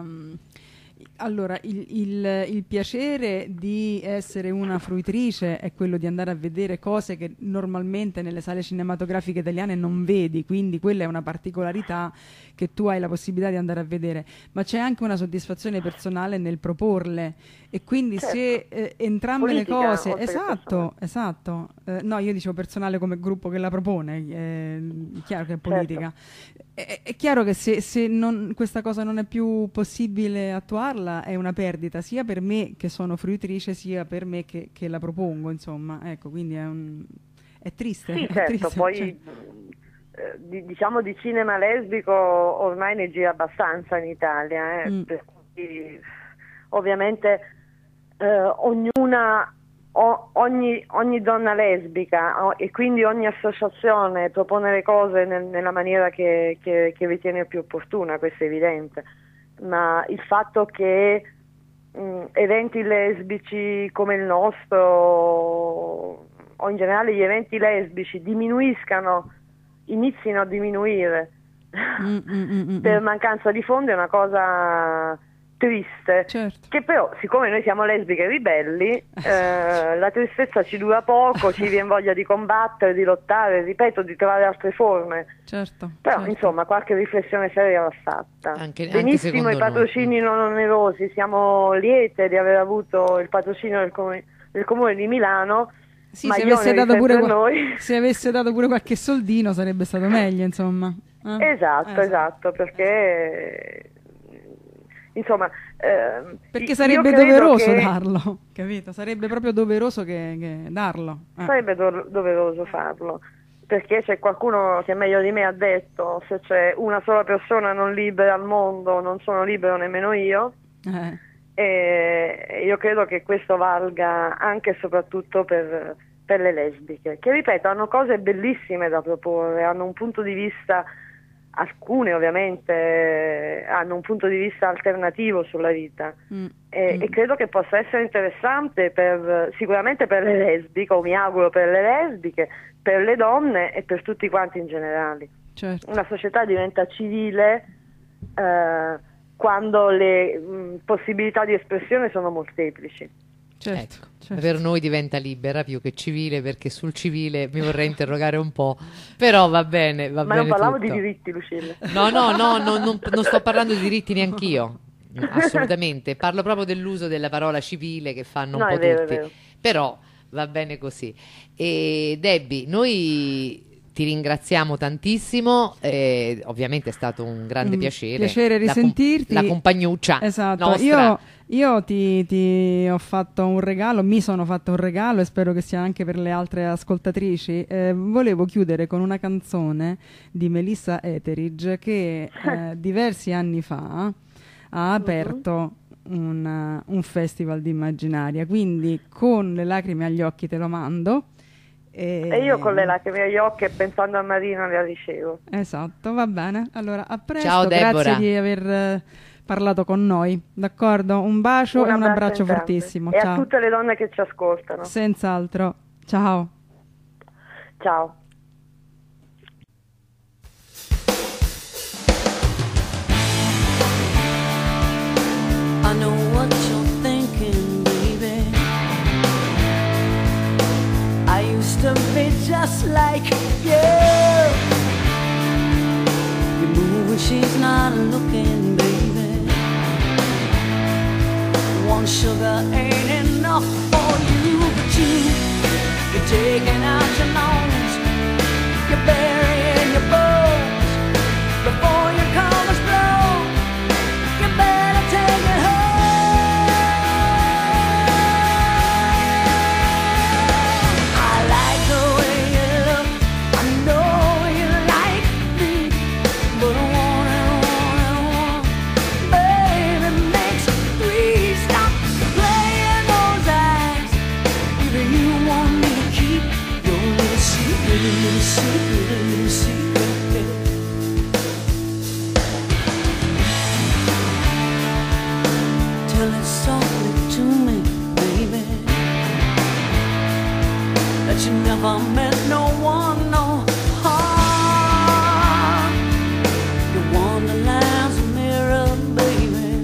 allora, il, il- il piacere di essere una fruitrice è quello di andare a vedere cose che normalmente nelle sale cinematografiche italiane non vedi, quindi quella è una particolarità che tu hai la possibilità di andare a vedere, ma c'è anche una soddisfazione personale nel proporle, e quindi Certo. se eh, entrambe Politica, le cose, oltre che esatto, esatto, eh, no, io dicevo personale come gruppo che la propone, eh, è chiaro che è politica. È, è chiaro che se, se non- questa cosa non è più possibile attuarla è una perdita sia per me che sono fruitrice sia per me che, che la propongo, insomma, ecco, quindi è, un, è triste. Sì, è certo, triste, poi cioè. eh, di- diciamo di cinema lesbico ormai ne gira abbastanza in Italia, eh, Mm. per cui ovviamente eh, ognuna, o, ogni, ogni donna lesbica o, e quindi ogni associazione propone le cose nel, nella maniera che, che, che ritiene più opportuna, questo è evidente, ma il fatto che mh, eventi lesbici come il nostro o in generale gli eventi lesbici diminuiscano, inizino a diminuire Mm, mm, mm, mm. per mancanza di fondi è una cosa triste, Certo. che però siccome noi siamo lesbiche ribelli eh, la tristezza ci dura poco, ci viene voglia di combattere, di lottare, ripeto, di trovare altre forme, Certo, però certo. insomma qualche riflessione seria va fatta. Anche- anche Benissimo secondo i patrocini non onerosi, siamo liete di aver avuto il patrocinio del comune, del comune di Milano. Sì, ma se gli avesse, oneri dato pure sempre qua- noi. se avesse dato pure qualche soldino sarebbe stato meglio, insomma. Eh? Esatto, Eh, esatto, perché insomma ehm, Perché io sarebbe credo doveroso che darlo, capito? Sarebbe proprio doveroso che, che darlo. Eh. sarebbe do- doveroso farlo, perché c'è qualcuno che meglio di me ha detto: se c'è una sola persona non libera al mondo, non sono libero nemmeno io. Eh. E io credo che questo valga anche e soprattutto per, per le lesbiche, che ripeto hanno cose bellissime da proporre, hanno un punto di vista, alcune ovviamente hanno un punto di vista alternativo sulla vita Mm. e, Mm. e credo che possa essere interessante per, sicuramente per le lesbiche, o mi auguro per le lesbiche, per le donne e per tutti quanti in generale. Certo. Una società diventa civile eh, quando le mh, possibilità di espressione sono molteplici. Certo, Ecco, certo. per noi diventa libera più che civile, perché sul civile mi vorrei interrogare un po', però va bene, va Ma bene non parlavo tutto. di diritti, Lucilla. No, no, no, no, non, non sto parlando di diritti neanch'io, assolutamente, parlo proprio dell'uso della parola civile che fanno un No, po' è vero, è tutti, vero. però va bene così. E Debbie, noi ti ringraziamo tantissimo, eh, ovviamente è stato un grande Un piacere. piacere La com- risentirti. La, compagnuccia Esatto, nostra. io, io ti, ti ho fatto un regalo, mi sono fatto un regalo e spero che sia anche per le altre ascoltatrici. Eh, volevo chiudere con una canzone di Melissa Etheridge che eh, diversi anni fa ha aperto un, un festival di immaginaria, quindi con le lacrime agli occhi te lo mando. E, E io con le lacrime agli occhi e pensando a Marina le ricevo. Esatto, va bene. Allora, a presto, Ciao, Deborah. grazie di aver eh, parlato con noi, d'accordo? Un bacio e un abbraccio entrambe. fortissimo. E a Ciao. tutte le donne che ci ascoltano. Senz'altro. Ciao. Ciao. I know what you're thinking, baby. I used to be just like you. You move when she's not looking, baby. One sugar ain't enough for you, but you, you're taking out your lungs, you're burying your bones before your colors blow. You better take it home. I like the way you look, I know you like me, but one and one and one, baby, makes three. Stop playing those eyes. Either you want me to keep your little secret, little secret, little secret. Tell it softly to me, baby, that you never meant no one no harm. Your wonderland's a mirror, baby.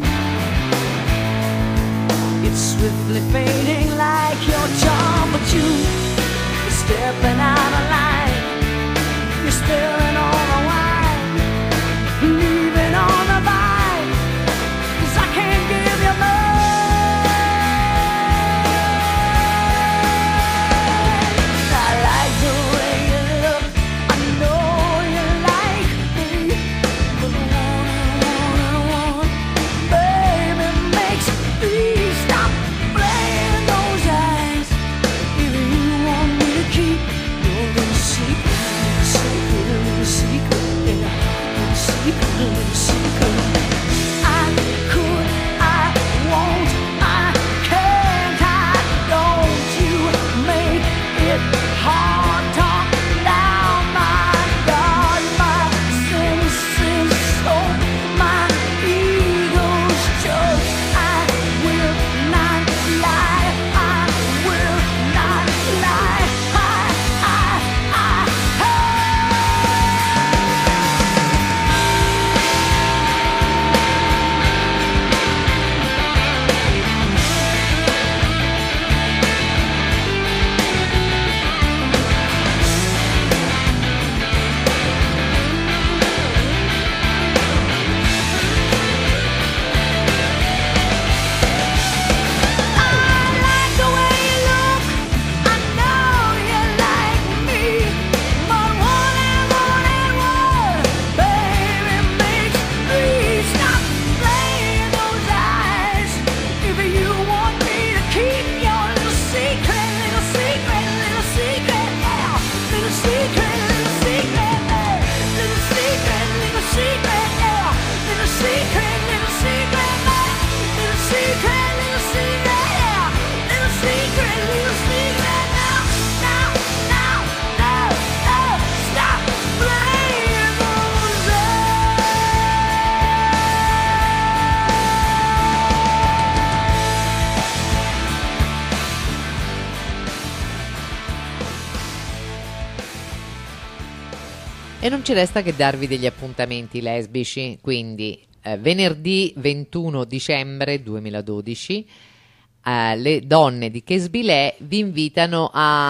It's swiftly fading like your charm, but you, you're stepping out of line. You're spilling all the wine, leaving on the vine. 'Cause I can't give you more. I like the way you look, I know you like me, but one and one and one, baby, makes three. Stop playing those eyes. Either you want me to keep your little secret, little secret, little secret, yeah, little secret, little secret. I could, I won't, I can't non ci resta che darvi degli appuntamenti lesbici, quindi eh, venerdì ventuno dicembre duemiladodici eh, le donne di Chesbilè vi invitano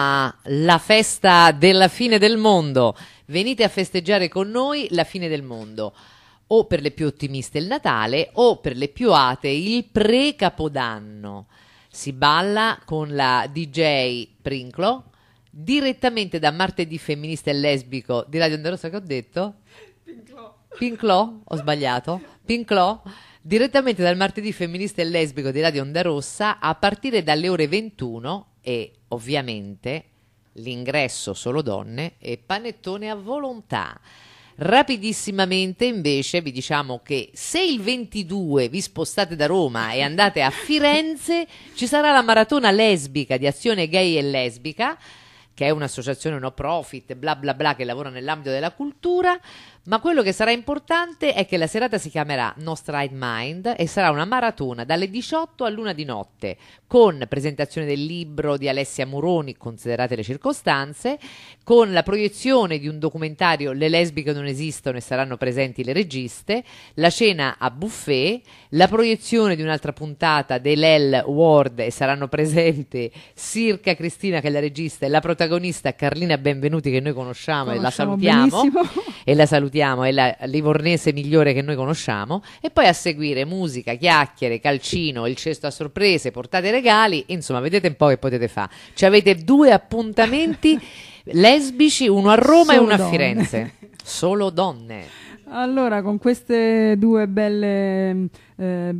alla festa della fine del mondo. Venite a festeggiare con noi la fine del mondo, o per le più ottimiste il Natale, o per le più atee il pre-capodanno. Si balla con la D J Princlo, direttamente da Martedì Femminista e Lesbico di Radio Onda Rossa. Che ho detto? Pinclò. Pinclò? Ho sbagliato? Pinclò? Direttamente dal Martedì Femminista e Lesbico di Radio Onda Rossa a partire dalle ore ventuno, e ovviamente l'ingresso solo donne e panettone a volontà. Rapidissimamente invece vi diciamo che se il ventidue vi spostate da Roma e andate a Firenze, ci sarà la maratona lesbica di Azione Gay e Lesbica, che è un'associazione no profit bla bla bla che lavora nell'ambito della cultura. Ma quello che sarà importante è che la serata si chiamerà Nostra Right Mind e sarà una maratona dalle diciotto all'una di notte, con presentazione del libro di Alessia Moroni, Considerate le circostanze, con la proiezione di un documentario Le lesbiche non esistono e saranno presenti le registe, la cena a buffet, la proiezione di un'altra puntata dell'L Ward e saranno presenti Sirca Cristina, che è la regista, e la protagonista Carlina Benvenuti, che noi conosciamo, Conosciamo e la salutiamo benissimo. e la salutiamo, è la livornese migliore che noi conosciamo. E poi a seguire musica, chiacchiere, calcino, il cesto a sorprese, portate regali, insomma vedete un po' che potete fare. Ci avete due appuntamenti lesbici, uno a Roma Solo e uno a donne. Firenze, solo donne. Allora, con queste due belle eh,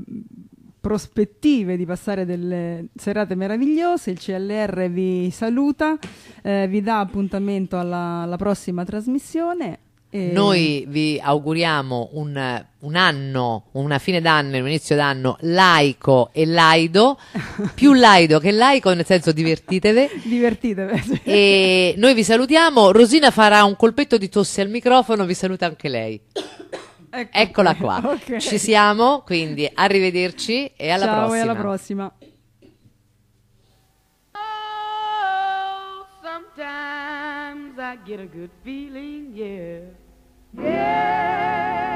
prospettive di passare delle serate meravigliose, il C L R vi saluta, eh, vi dà appuntamento alla, alla prossima trasmissione. E Noi vi auguriamo un, un anno, una fine d'anno e un inizio d'anno laico e laido, più laido che laico, nel senso divertitevi. divertitevi. Sì. E noi vi salutiamo. Rosina farà un colpetto di tosse al microfono, vi saluta anche lei. Ecco Eccola qui. qua. Ok. Ci siamo, quindi arrivederci e alla Ciao prossima. e alla prossima. Oh, sometimes I get a good feeling, yeah. Yeah.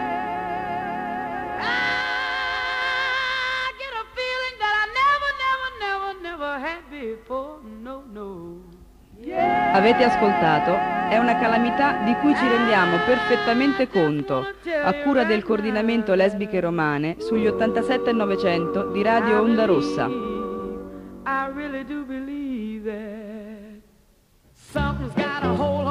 I get a feeling that I never, never, never, never had before. No, no. Yeah. Avete ascoltato È una calamità di cui ci rendiamo perfettamente conto, a cura del coordinamento lesbiche romane sugli ottantasette e novecento di Radio Onda Rossa. I really do believe that something's got a hold